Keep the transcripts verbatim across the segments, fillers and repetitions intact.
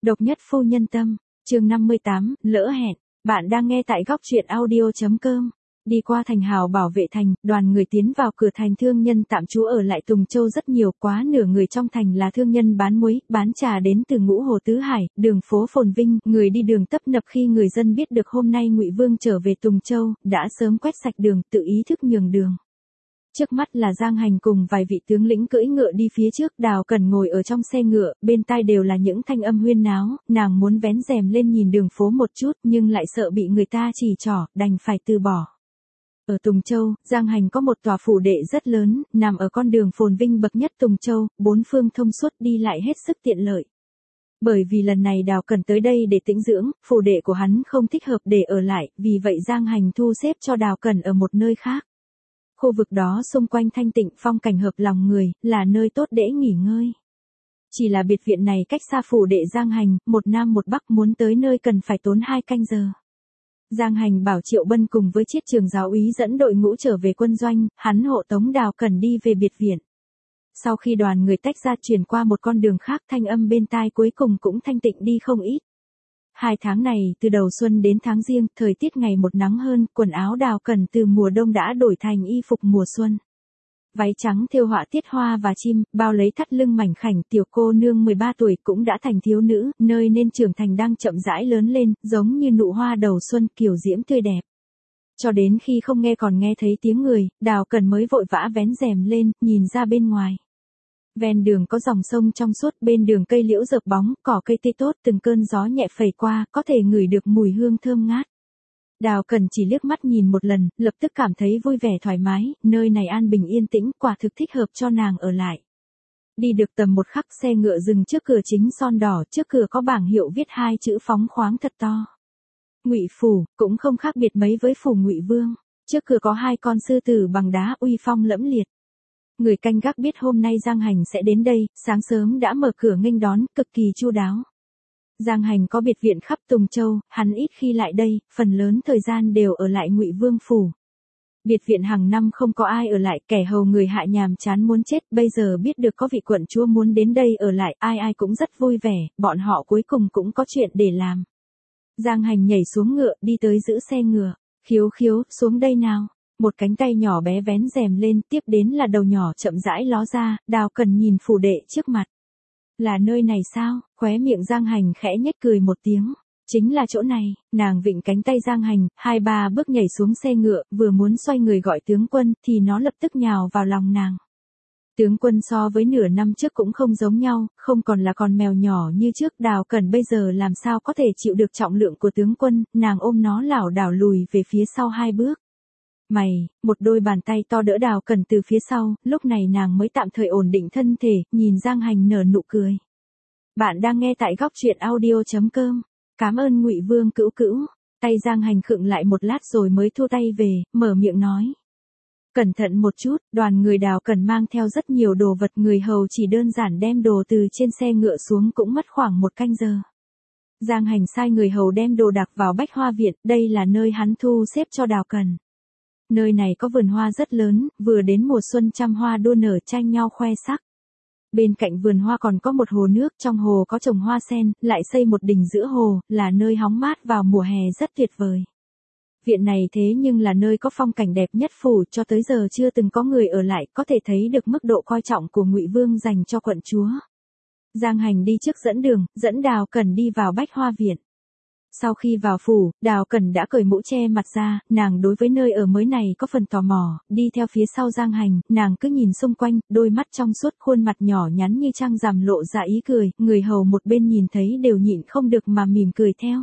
Độc nhất phu nhân tâm, chương năm mươi tám, lỡ hẹn. Bạn đang nghe tại góc truyện audio chấm com. Đi qua thành hào bảo vệ thành, đoàn người tiến vào cửa thành. Thương nhân tạm trú ở lại Tùng Châu rất nhiều, quá nửa người trong thành là thương nhân bán muối, bán trà đến từ Ngũ Hồ Tứ Hải, đường phố phồn vinh, người đi đường tấp nập. Khi người dân biết được hôm nay Ngụy Vương trở về Tùng Châu, đã sớm quét sạch đường, tự ý thức nhường đường. Trước mắt là Giang Hành cùng vài vị tướng lĩnh cưỡi ngựa đi phía trước, Đào Cẩn ngồi ở trong xe ngựa, bên tai đều là những thanh âm huyên náo, nàng muốn vén rèm lên nhìn đường phố một chút nhưng lại sợ bị người ta chỉ trỏ, đành phải từ bỏ. Ở Tùng Châu, Giang Hành có một tòa phủ đệ rất lớn, nằm ở con đường phồn vinh bậc nhất Tùng Châu, bốn phương thông suốt đi lại hết sức tiện lợi. Bởi vì lần này Đào Cẩn tới đây để tĩnh dưỡng, phủ đệ của hắn không thích hợp để ở lại, vì vậy Giang Hành thu xếp cho Đào Cẩn ở một nơi khác. Khu vực đó xung quanh thanh tịnh, phong cảnh hợp lòng người, là nơi tốt để nghỉ ngơi. Chỉ là biệt viện này cách xa phủ đệ Giang Hành, một nam một bắc, muốn tới nơi cần phải tốn hai canh giờ. Giang Hành bảo Triệu Bân cùng với Chiết Trường giáo úy dẫn đội ngũ trở về quân doanh, hắn hộ tống Đào Cẩn đi về biệt viện. Sau khi đoàn người tách ra chuyển qua một con đường khác, thanh âm bên tai cuối cùng cũng thanh tịnh đi không ít. Hai tháng này, từ đầu xuân đến tháng giêng, thời tiết ngày một nắng hơn, quần áo Đào Cẩn từ mùa đông đã đổi thành y phục mùa xuân. Váy trắng thêu họa tiết hoa và chim, bao lấy thắt lưng mảnh khảnh, tiểu cô nương mười ba tuổi cũng đã thành thiếu nữ, nơi nên trưởng thành đang chậm rãi lớn lên, giống như nụ hoa đầu xuân, kiều diễm tươi đẹp. Cho đến khi không nghe còn nghe thấy tiếng người, Đào Cẩn mới vội vã vén rèm lên, nhìn ra bên ngoài. Ven đường có dòng sông trong suốt, bên đường cây liễu rợp bóng, cỏ cây tươi tốt, từng cơn gió nhẹ phẩy qua, có thể ngửi được mùi hương thơm ngát. Đào Cẩn chỉ liếc mắt nhìn một lần, lập tức cảm thấy vui vẻ thoải mái, nơi này an bình yên tĩnh, quả thực thích hợp cho nàng ở lại. Đi được tầm một khắc, xe ngựa dừng trước cửa chính son đỏ, trước cửa có bảng hiệu viết hai chữ phóng khoáng thật to. Ngụy phủ, cũng không khác biệt mấy với phủ Ngụy Vương. Trước cửa có hai con sư tử bằng đá uy phong lẫm liệt. Người canh gác biết hôm nay Giang Hành sẽ đến đây, sáng sớm đã mở cửa nghênh đón, cực kỳ chu đáo. Giang Hành có biệt viện khắp Tùng Châu, hắn ít khi lại đây, phần lớn thời gian đều ở lại Ngụy Vương phủ. Biệt viện hàng năm không có ai ở lại, kẻ hầu người hạ nhàm chán muốn chết, bây giờ biết được có vị quận chúa muốn đến đây ở lại, ai ai cũng rất vui vẻ, bọn họ cuối cùng cũng có chuyện để làm. Giang Hành nhảy xuống ngựa, đi tới giữ xe ngựa. Khiếu khiếu, xuống đây nào. Một cánh tay nhỏ bé vén rèm lên, tiếp đến là đầu nhỏ chậm rãi ló ra, Đào Cẩn nhìn phủ đệ trước mặt. Là nơi này sao? Khóe miệng Giang Hành khẽ nhếch cười một tiếng. Chính là chỗ này. Nàng vịnh cánh tay Giang Hành, hai ba bước nhảy xuống xe ngựa, vừa muốn xoay người gọi tướng quân, thì nó lập tức nhào vào lòng nàng. Tướng quân so với nửa năm trước cũng không giống nhau, không còn là con mèo nhỏ như trước. Đào Cẩn bây giờ làm sao có thể chịu được trọng lượng của tướng quân, nàng ôm nó lảo đảo lùi về phía sau hai bước. Mày, một đôi bàn tay to đỡ Đào Cẩn từ phía sau, lúc này nàng mới tạm thời ổn định thân thể, nhìn Giang Hành nở nụ cười. Bạn đang nghe tại góc truyện audio chấm com. Cảm ơn Ngụy Vương cữu cữu. Tay Giang Hành khựng lại một lát rồi mới thu tay về, mở miệng nói. Cẩn thận một chút, đoàn người Đào Cẩn mang theo rất nhiều đồ vật, người hầu chỉ đơn giản đem đồ từ trên xe ngựa xuống cũng mất khoảng một canh giờ. Giang Hành sai người hầu đem đồ đạc vào Bách Hoa Viện, đây là nơi hắn thu xếp cho Đào Cẩn. Nơi này có vườn hoa rất lớn, vừa đến mùa xuân trăm hoa đua nở tranh nhau khoe sắc. Bên cạnh vườn hoa còn có một hồ nước, trong hồ có trồng hoa sen, lại xây một đình giữa hồ, là nơi hóng mát vào mùa hè rất tuyệt vời. Viện này thế nhưng là nơi có phong cảnh đẹp nhất phủ, cho tới giờ chưa từng có người ở lại, có thể thấy được mức độ coi trọng của Ngụy Vương dành cho quận chúa. Giang Hành đi trước dẫn đường, dẫn Đào Cẩn đi vào Bách Hoa Viện. Sau khi vào phủ, Đào Cẩn đã cởi mũ che mặt ra, nàng đối với nơi ở mới này có phần tò mò, đi theo phía sau Giang Hành, nàng cứ nhìn xung quanh, đôi mắt trong suốt, khuôn mặt nhỏ nhắn như trăng rằm lộ ra ý cười, người hầu một bên nhìn thấy đều nhịn không được mà mỉm cười theo.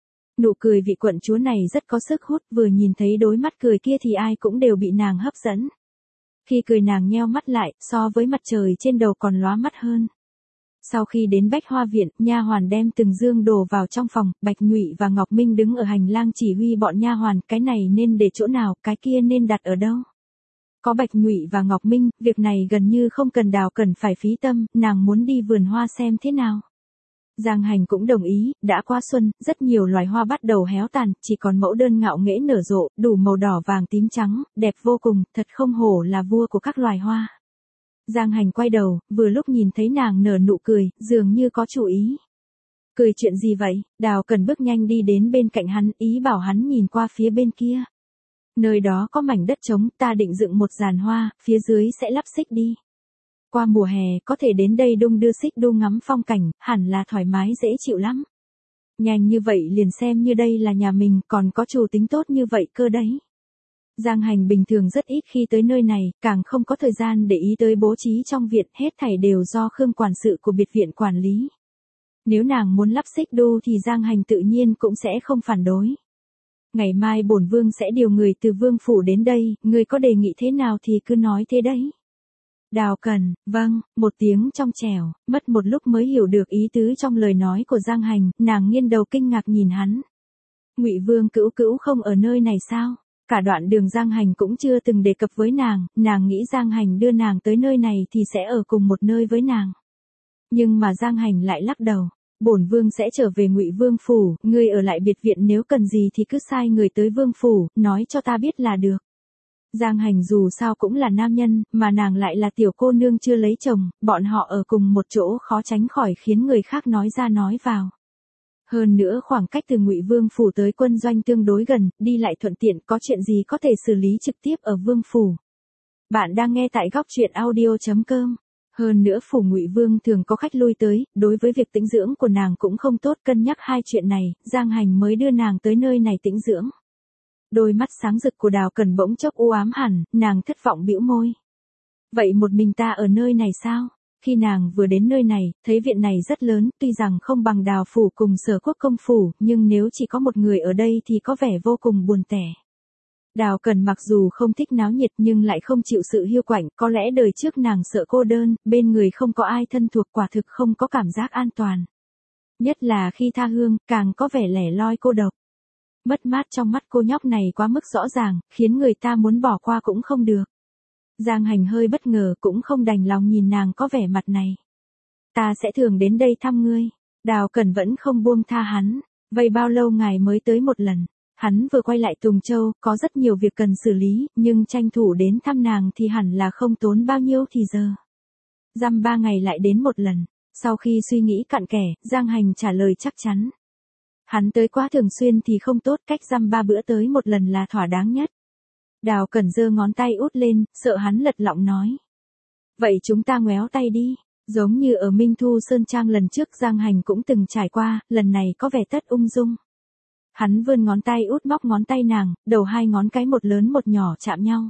Nụ cười vị quận chúa này rất có sức hút, vừa nhìn thấy đôi mắt cười kia thì ai cũng đều bị nàng hấp dẫn. Khi cười nàng nheo mắt lại, so với mặt trời trên đầu còn lóa mắt hơn. Sau khi đến Bách Hoa Viện, nha hoàn đem từng dương đồ vào trong phòng, Bạch Nhụy và Ngọc Minh đứng ở hành lang chỉ huy bọn nha hoàn, cái này nên để chỗ nào, cái kia nên đặt ở đâu. Có Bạch Nhụy và Ngọc Minh, việc này gần như không cần Đào Cẩn phải phí tâm, nàng muốn đi vườn hoa xem thế nào. Giang Hành cũng đồng ý, đã qua xuân, rất nhiều loài hoa bắt đầu héo tàn, chỉ còn mẫu đơn ngạo nghễ nở rộ, đủ màu đỏ vàng tím trắng, đẹp vô cùng, thật không hổ là vua của các loài hoa. Giang Hành quay đầu, vừa lúc nhìn thấy nàng nở nụ cười, dường như có chủ ý. Cười chuyện gì vậy? Đào Cần bước nhanh đi đến bên cạnh hắn, ý bảo hắn nhìn qua phía bên kia. Nơi đó có mảnh đất trống, ta định dựng một giàn hoa, phía dưới sẽ lắp xích đi. Qua mùa hè có thể đến đây đung đưa xích đu ngắm phong cảnh, hẳn là thoải mái dễ chịu lắm. Nhanh như vậy liền xem như đây là nhà mình, còn có chủ tính tốt như vậy cơ đấy. Giang Hành bình thường rất ít khi tới nơi này, càng không có thời gian để ý tới bố trí trong viện, hết thảy đều do Khương quản sự của biệt viện quản lý. Nếu nàng muốn lắp xích đu thì Giang Hành tự nhiên cũng sẽ không phản đối. Ngày mai bổn vương sẽ điều người từ vương phủ đến đây, người có đề nghị thế nào thì cứ nói thế đấy. Đào Cần, vâng, một tiếng trong trẻo, mất một lúc mới hiểu được ý tứ trong lời nói của Giang Hành, nàng nghiêng đầu kinh ngạc nhìn hắn. Ngụy Vương Cữu Cữu không ở nơi này sao? Cả đoạn đường Giang Hành cũng chưa từng đề cập với nàng, nàng nghĩ Giang Hành đưa nàng tới nơi này thì sẽ ở cùng một nơi với nàng. Nhưng mà Giang Hành lại lắc đầu, bổn vương sẽ trở về Ngụy Vương phủ, ngươi ở lại biệt viện nếu cần gì thì cứ sai người tới vương phủ, nói cho ta biết là được. Giang Hành dù sao cũng là nam nhân, mà nàng lại là tiểu cô nương chưa lấy chồng, bọn họ ở cùng một chỗ khó tránh khỏi khiến người khác nói ra nói vào. Hơn nữa khoảng cách từ Ngụy Vương phủ tới quân doanh tương đối gần, đi lại thuận tiện, có chuyện gì có thể xử lý trực tiếp ở Vương phủ. Bạn đang nghe tại góc truyện audio chấm com. Hơn nữa phủ Ngụy Vương thường có khách lui tới, đối với việc tĩnh dưỡng của nàng cũng không tốt, cân nhắc hai chuyện này, Giang Hành mới đưa nàng tới nơi này tĩnh dưỡng. Đôi mắt sáng rực của Đào Cần bỗng chốc u ám hẳn, nàng thất vọng bĩu môi. Vậy một mình ta ở nơi này sao? Khi nàng vừa đến nơi này, thấy viện này rất lớn, tuy rằng không bằng Đào phủ cùng Sở Quốc công phủ, nhưng nếu chỉ có một người ở đây thì có vẻ vô cùng buồn tẻ. Đào Cần mặc dù không thích náo nhiệt nhưng lại không chịu sự hiu quạnh, có lẽ đời trước nàng sợ cô đơn, bên người không có ai thân thuộc, quả thực không có cảm giác an toàn. Nhất là khi tha hương, càng có vẻ lẻ loi cô độc. Mất mát trong mắt cô nhóc này quá mức rõ ràng, khiến người ta muốn bỏ qua cũng không được. Giang Hành hơi bất ngờ, cũng không đành lòng nhìn nàng có vẻ mặt này. Ta sẽ thường đến đây thăm ngươi. Đào Cần vẫn không buông tha hắn. Vậy bao lâu ngài mới tới một lần? Hắn vừa quay lại Tùng Châu, có rất nhiều việc cần xử lý, nhưng tranh thủ đến thăm nàng thì hẳn là không tốn bao nhiêu thì giờ. Dăm ba ngày lại đến một lần. Sau khi suy nghĩ cặn kẽ, Giang Hành trả lời chắc chắn. Hắn tới quá thường xuyên thì không tốt, cách dăm ba bữa tới một lần là thỏa đáng nhất. Đào Cần giơ ngón tay út lên, sợ hắn lật lọng nói. Vậy chúng ta ngoéo tay đi, giống như ở Minh Thu Sơn Trang lần trước Giang Hành cũng từng trải qua, lần này có vẻ tất ung dung. Hắn vươn ngón tay út móc ngón tay nàng, đầu hai ngón cái một lớn một nhỏ chạm nhau.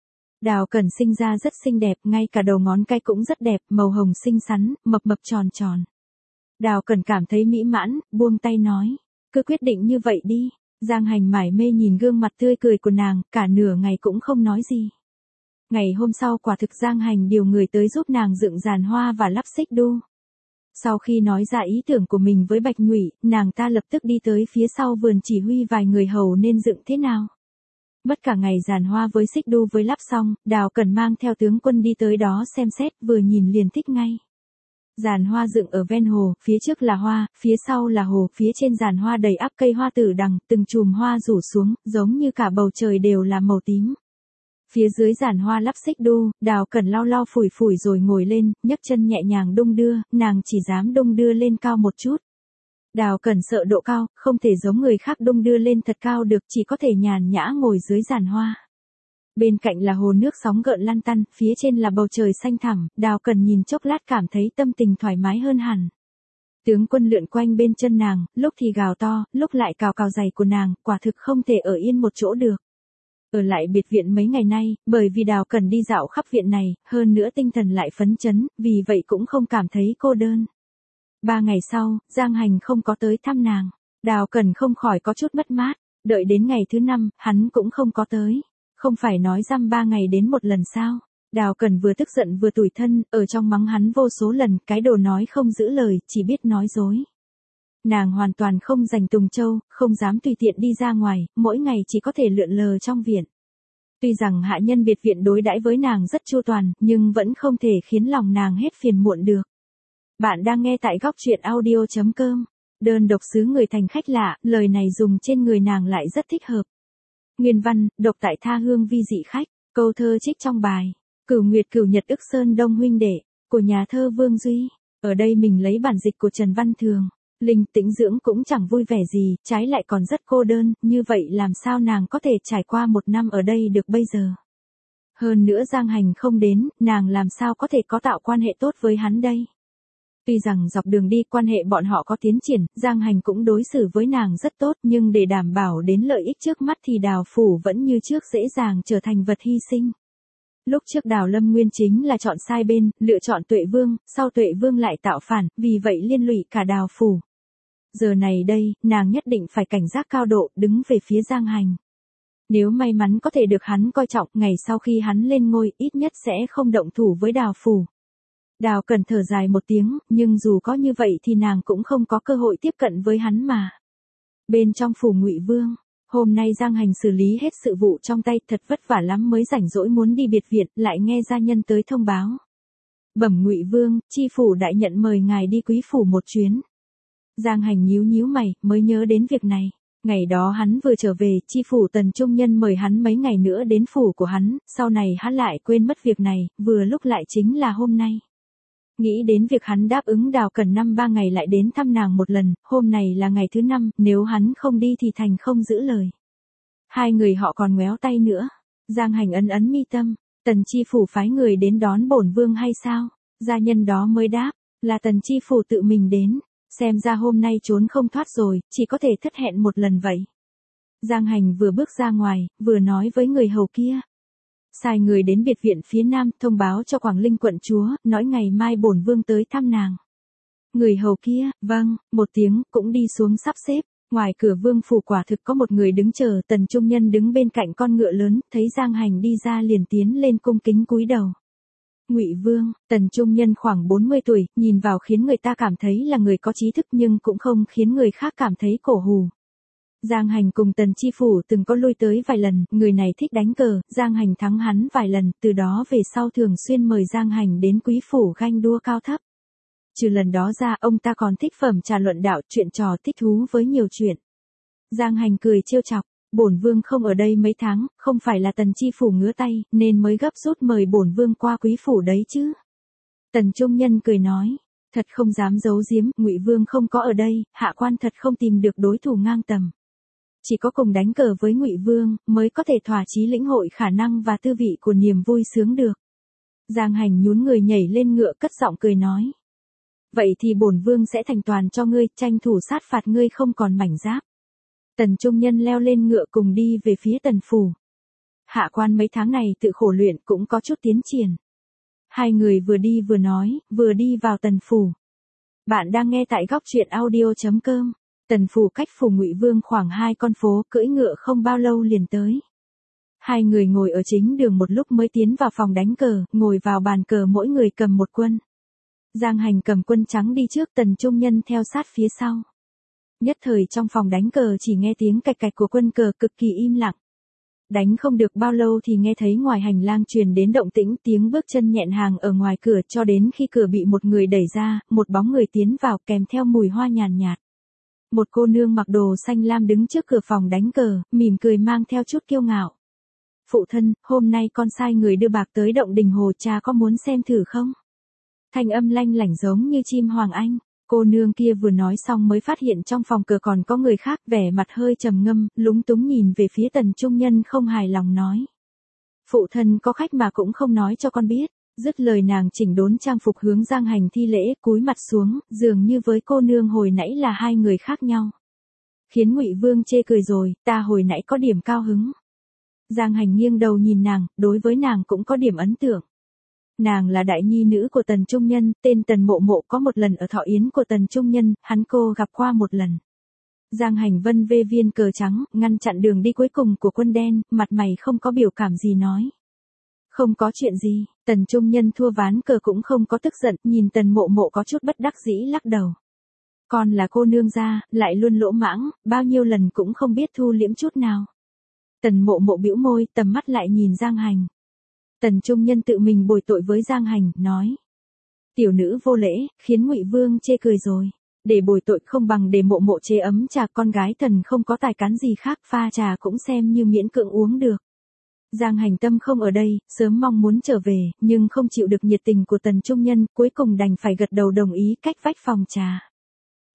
Đào Cần sinh ra rất xinh đẹp, ngay cả đầu ngón cái cũng rất đẹp, màu hồng xinh xắn, mập mập tròn tròn. Đào Cần cảm thấy mỹ mãn, buông tay nói, cứ quyết định như vậy đi. Giang Hành mải mê nhìn gương mặt tươi cười của nàng, cả nửa ngày cũng không nói gì. Ngày hôm sau quả thực Giang Hành điều người tới giúp nàng dựng giàn hoa và lắp xích đu. Sau khi nói ra ý tưởng của mình với Bạch Nhụy, nàng ta lập tức đi tới phía sau vườn chỉ huy vài người hầu nên dựng thế nào. Mất cả ngày giàn hoa với xích đu với lắp xong, Đào Cần mang theo tướng quân đi tới đó xem xét, vừa nhìn liền thích ngay. Giàn hoa dựng ở ven hồ, phía trước là hoa, phía sau là hồ, phía trên giàn hoa đầy ắp cây hoa tử đằng, từng chùm hoa rủ xuống, giống như cả bầu trời đều là màu tím. Phía dưới giàn hoa lắp xích đu, Đào Cần lau lau phủi phủi rồi ngồi lên, nhấc chân nhẹ nhàng đung đưa, nàng chỉ dám đung đưa lên cao một chút. Đào Cần sợ độ cao, không thể giống người khác đung đưa lên thật cao được, chỉ có thể nhàn nhã ngồi dưới giàn hoa. Bên cạnh là hồ nước sóng gợn lăn tăn, phía trên là bầu trời xanh thẳm, Đào Cần nhìn chốc lát cảm thấy tâm tình thoải mái hơn hẳn. Tướng quân lượn quanh bên chân nàng, lúc thì gào to, lúc lại cào cào giày của nàng, quả thực không thể ở yên một chỗ được. Ở lại biệt viện mấy ngày nay, bởi vì Đào Cần đi dạo khắp viện này, hơn nữa tinh thần lại phấn chấn, vì vậy cũng không cảm thấy cô đơn. Ba ngày sau, Giang Hành không có tới thăm nàng, Đào Cần không khỏi có chút mất mát, đợi đến ngày thứ năm, hắn cũng không có tới. Không phải nói dăm ba ngày đến một lần sao? Đào Cần vừa tức giận vừa tủi thân, ở trong mắng hắn vô số lần, cái đồ nói không giữ lời, chỉ biết nói dối. Nàng hoàn toàn không dành Tùng Châu, không dám tùy tiện đi ra ngoài, mỗi ngày chỉ có thể lượn lờ trong viện. Tuy rằng hạ nhân biệt viện đối đãi với nàng rất chu toàn, nhưng vẫn không thể khiến lòng nàng hết phiền muộn được. Bạn đang nghe tại góc truyện audio chấm com. Đơn độc xứ người thành khách lạ, lời này dùng trên người nàng lại rất thích hợp. Nguyên văn, độc tại tha hương vi dị khách, câu thơ trích trong bài Cửu Nguyệt Cửu Nhật ức sơn đông huynh đệ, của nhà thơ Vương Duy. Ở đây mình lấy bản dịch của Trần Văn Thường. Linh Tĩnh Dưỡng cũng chẳng vui vẻ gì, trái lại còn rất cô đơn, như vậy làm sao nàng có thể trải qua một năm ở đây được bây giờ. Hơn nữa Giang Hành không đến, nàng làm sao có thể có tạo quan hệ tốt với hắn đây. Tuy rằng dọc đường đi quan hệ bọn họ có tiến triển, Giang Hành cũng đối xử với nàng rất tốt, nhưng để đảm bảo đến lợi ích trước mắt thì Đào Phủ vẫn như trước dễ dàng trở thành vật hy sinh. Lúc trước Đào Lâm Nguyên chính là chọn sai bên, lựa chọn Tuệ Vương, sau Tuệ Vương lại tạo phản, vì vậy liên lụy cả Đào Phủ. Giờ này đây, nàng nhất định phải cảnh giác cao độ, đứng về phía Giang Hành. Nếu may mắn có thể được hắn coi trọng, ngày sau khi hắn lên ngôi, ít nhất sẽ không động thủ với Đào Phủ. Đào Cần thở dài một tiếng, nhưng dù có như vậy thì nàng cũng không có cơ hội tiếp cận với hắn mà. Bên trong phủ Ngụy Vương, hôm nay Giang Hành xử lý hết sự vụ trong tay, thật vất vả lắm mới rảnh rỗi muốn đi biệt viện, lại nghe gia nhân tới thông báo. Bẩm Ngụy Vương, chi phủ đại nhận mời ngài đi quý phủ một chuyến. Giang Hành nhíu nhíu mày, mới nhớ đến việc này. Ngày đó hắn vừa trở về, chi phủ Tần Trung Nhân mời hắn mấy ngày nữa đến phủ của hắn, sau này hắn lại quên mất việc này, vừa lúc lại chính là hôm nay. Nghĩ đến việc hắn đáp ứng Đào Cần năm ba ngày lại đến thăm nàng một lần, hôm này là ngày thứ năm, nếu hắn không đi thì thành không giữ lời. Hai người họ còn ngoéo tay nữa. Giang Hành ấn ấn mi tâm, Tần chi phủ phái người đến đón bổn vương hay sao? Gia nhân đó mới đáp, là Tần chi phủ tự mình đến, xem ra hôm nay trốn không thoát rồi, chỉ có thể thất hẹn một lần vậy. Giang Hành vừa bước ra ngoài, vừa nói với người hầu kia. Sai người đến biệt viện phía nam, thông báo cho Quảng Linh quận chúa, nói ngày mai bổn vương tới thăm nàng. Người hầu kia, vâng, một tiếng, cũng đi xuống sắp xếp. Ngoài cửa vương phủ quả thực có một người đứng chờ, Tần Trung Nhân đứng bên cạnh con ngựa lớn, thấy Giang Hành đi ra liền tiến lên cung kính cúi đầu. Ngụy Vương, Tần Trung Nhân khoảng bốn mươi tuổi, nhìn vào khiến người ta cảm thấy là người có trí thức nhưng cũng không khiến người khác cảm thấy cổ hù. Giang Hành cùng Tần chi phủ từng có lui tới vài lần, người này thích đánh cờ, Giang Hành thắng hắn vài lần, từ đó về sau thường xuyên mời Giang Hành đến quý phủ ganh đua cao thấp. Trừ lần đó ra, ông ta còn thích phẩm trà luận đạo, chuyện trò thích thú với nhiều chuyện. Giang Hành cười trêu chọc, bổn vương không ở đây mấy tháng, không phải là Tần chi phủ ngứa tay, nên mới gấp rút mời bổn vương qua quý phủ đấy chứ. Tần Trung Nhân cười nói, thật không dám giấu giếm, Ngụy Vương không có ở đây, hạ quan thật không tìm được đối thủ ngang tầm. Chỉ có cùng đánh cờ với Ngụy Vương, mới có thể thỏa chí lĩnh hội khả năng và tư vị của niềm vui sướng được. Giang Hành nhún người nhảy lên ngựa cất giọng cười nói. Vậy thì bổn vương sẽ thành toàn cho ngươi, tranh thủ sát phạt ngươi không còn mảnh giáp. Tần Trung Nhân leo lên ngựa cùng đi về phía Tần phủ. Hạ quan mấy tháng này tự khổ luyện cũng có chút tiến triển. Hai người vừa đi vừa nói, vừa đi vào Tần phủ. Bạn đang nghe tại góc truyện audio chấm com. Tần phủ cách phủ Ngụy Vương khoảng hai con phố, cưỡi ngựa không bao lâu liền tới. Hai người ngồi ở chính đường một lúc mới tiến vào phòng đánh cờ, ngồi vào bàn cờ mỗi người cầm một quân. Giang Hành cầm quân trắng đi trước, Tần Trung Nhân theo sát phía sau. Nhất thời trong phòng đánh cờ chỉ nghe tiếng cạch cạch của quân cờ cực kỳ im lặng. Đánh không được bao lâu thì nghe thấy ngoài hành lang truyền đến động tĩnh, tiếng bước chân nhẹn hàng ở ngoài cửa, cho đến khi cửa bị một người đẩy ra, một bóng người tiến vào kèm theo mùi hoa nhàn nhạt. Một cô nương mặc đồ xanh lam đứng trước cửa phòng đánh cờ, mỉm cười mang theo chút kiêu ngạo. Phụ thân, hôm nay con sai người đưa bạc tới động đình hồ, cha có muốn xem thử không? Thanh âm lanh lảnh giống như chim hoàng anh. Cô nương kia vừa nói xong mới phát hiện trong phòng cờ còn có người khác, vẻ mặt hơi trầm ngâm, lúng túng nhìn về phía Tần Trung Nhân không hài lòng nói. Phụ thân có khách mà cũng không nói cho con biết. Dứt lời nàng chỉnh đốn trang phục hướng Giang Hành thi lễ, cúi mặt xuống, dường như với cô nương hồi nãy là hai người khác nhau. Khiến Ngụy Vương chê cười rồi, ta hồi nãy có điểm cao hứng. Giang Hành nghiêng đầu nhìn nàng, đối với nàng cũng có điểm ấn tượng. Nàng là đại nhi nữ của Tần Trung Nhân, tên Tần Mộ Mộ, có một lần ở thọ yến của Tần Trung Nhân, hắn cô gặp qua một lần. Giang Hành vân vê viên cờ trắng, ngăn chặn đường đi cuối cùng của quân đen, mặt mày không có biểu cảm gì nói. Không có chuyện gì, Tần Trung Nhân thua ván cờ cũng không có tức giận, nhìn Tần Mộ Mộ có chút bất đắc dĩ lắc đầu. Con là cô nương gia, lại luôn lỗ mãng, bao nhiêu lần cũng không biết thu liễm chút nào. Tần Mộ Mộ bĩu môi, tầm mắt lại nhìn Giang Hành. Tần Trung Nhân tự mình bồi tội với Giang Hành, nói. Tiểu nữ vô lễ, khiến Ngụy Vương chê cười rồi. Để bồi tội không bằng để Mộ Mộ chế ấm trà, con gái thần không có tài cán gì khác, pha trà cũng xem như miễn cưỡng uống được. Giang Hành tâm không ở đây, sớm mong muốn trở về, nhưng không chịu được nhiệt tình của Tần Trung Nhân, cuối cùng đành phải gật đầu đồng ý cách vách phòng trà.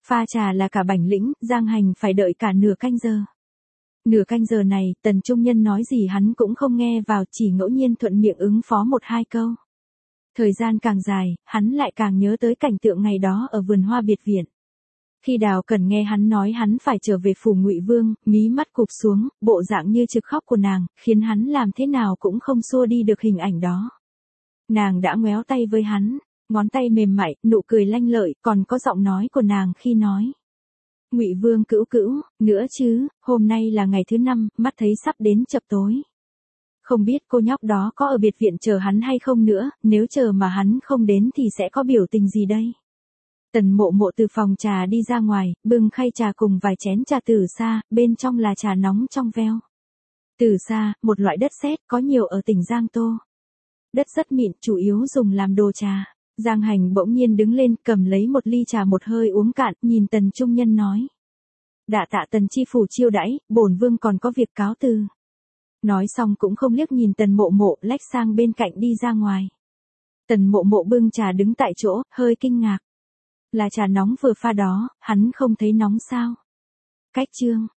Pha trà là cả bảnh lĩnh, Giang Hành phải đợi cả nửa canh giờ. Nửa canh giờ này, Tần Trung Nhân nói gì hắn cũng không nghe vào, chỉ ngẫu nhiên thuận miệng ứng phó một hai câu. Thời gian càng dài, hắn lại càng nhớ tới cảnh tượng ngày đó ở vườn hoa biệt viện. Khi Đào Cẩn nghe hắn nói hắn phải trở về phủ Ngụy Vương, mí mắt cụp xuống, bộ dạng như trực khóc của nàng, khiến hắn làm thế nào cũng không xua đi được hình ảnh đó. Nàng đã ngoéo tay với hắn, ngón tay mềm mại, nụ cười lanh lợi, còn có giọng nói của nàng khi nói. Ngụy Vương cữu cữu, nữa chứ, hôm nay là ngày thứ năm, mắt thấy sắp đến chập tối. Không biết cô nhóc đó có ở biệt viện chờ hắn hay không nữa, nếu chờ mà hắn không đến thì sẽ có biểu tình gì đây? Tần Mộ Mộ từ phòng trà đi ra ngoài, bưng khay trà cùng vài chén trà từ xa, bên trong là trà nóng trong veo. Từ xa, một loại đất sét có nhiều ở tỉnh Giang Tô. Đất rất mịn, chủ yếu dùng làm đồ trà. Giang Hành bỗng nhiên đứng lên, cầm lấy một ly trà một hơi uống cạn, nhìn Tần Trung Nhân nói. Đạ tạ Tần chi phủ chiêu đãi, bổn vương còn có việc cáo từ. Nói xong cũng không liếc nhìn Tần Mộ Mộ, lách sang bên cạnh đi ra ngoài. Tần Mộ Mộ bưng trà đứng tại chỗ, hơi kinh ngạc. Là trà nóng vừa pha đó, hắn không thấy nóng sao? Cách chương.